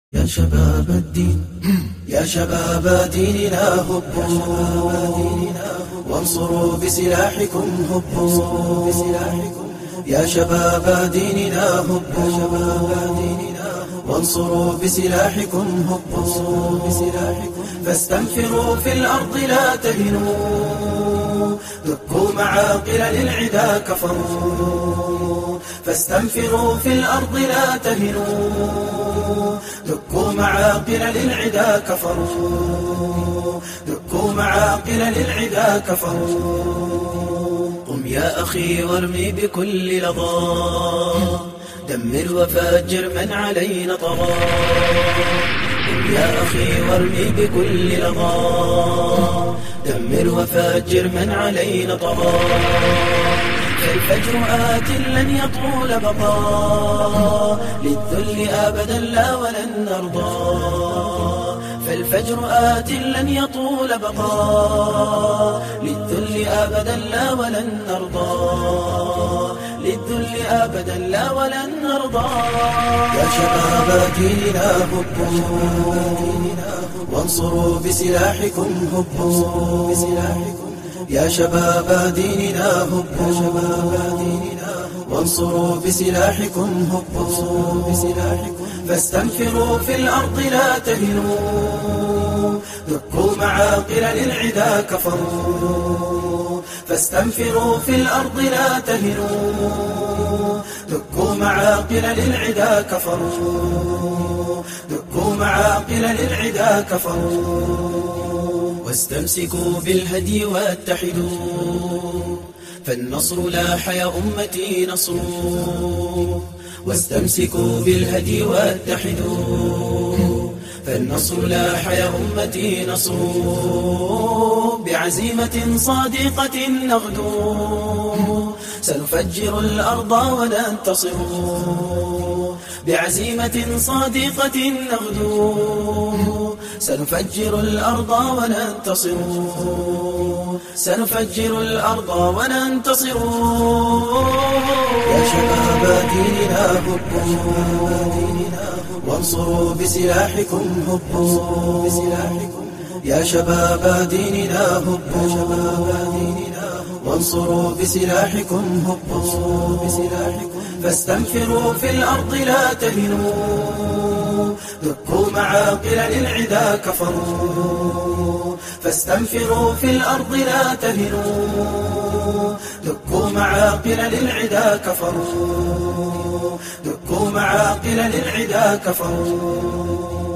يا شباب الدين يا شباب ديننا هبوا وانصروا بسلاحكم هبوا يا شباب ديننا هبوا وانصروا بسلاحكم هبوا فاستنفروا في الأرض لا تهنوا دكوا معاقل للعدا كفروا فاستنفروا في الأرض لا تهنوا دكوا معاقل للعدا كفروا دكوا معاقل للعدا كفروا قم يا أخي وارمي بكل لظى دمر وفجر من علينا طغى قم يا أخي وارمي بكل لظى دمر وفجر من علينا طغى فالفجر آت لن يطول بقاء للذل أبدا لا ولن نرضى فالفجر آت لن يطول بقاء للذل أبدا لا ولن نرضى للذل أبدا لا ولن نرضى يا شباب ديننا هبوا وانصروا بسلاحكم هبوا يا شباب ديننا هبوا وانصروا بسلاحكم هبوا فاستنفروا في الأرض لا تهنوا دكوا معاقل للعدا كفروا فاستنفروا في الأرض لا تهنوا دكوا معاقل للعدا كفروا دكوا معاقل للعدا كفروا واستمسكوا بالهدي واتحدوا فالنصر لاح يا أمتي نصر واستمسكوا بالهدي واتحدوا فالنصر لاح يا أمتي نصر بعزيمة صادقة نغدو سنفجر الأرض وننتصر بعزيمة صادقة نغدو سنفجر الأرض وننتصر سنفجر الأرض وننتصر يا شباب ديننا هبوا وانصروا بسلاحكم هبوا يا شباب ديننا هبوا وانصروا بسلاحكم هبوا فاستنفروا في الأرض لا تهنوا دكوا معاقل للعدا كفروا فاستنفروا في الأرض لا تهنوا دكوا معاقل للعدا كفروا دكوا معاقل للعدا كفروا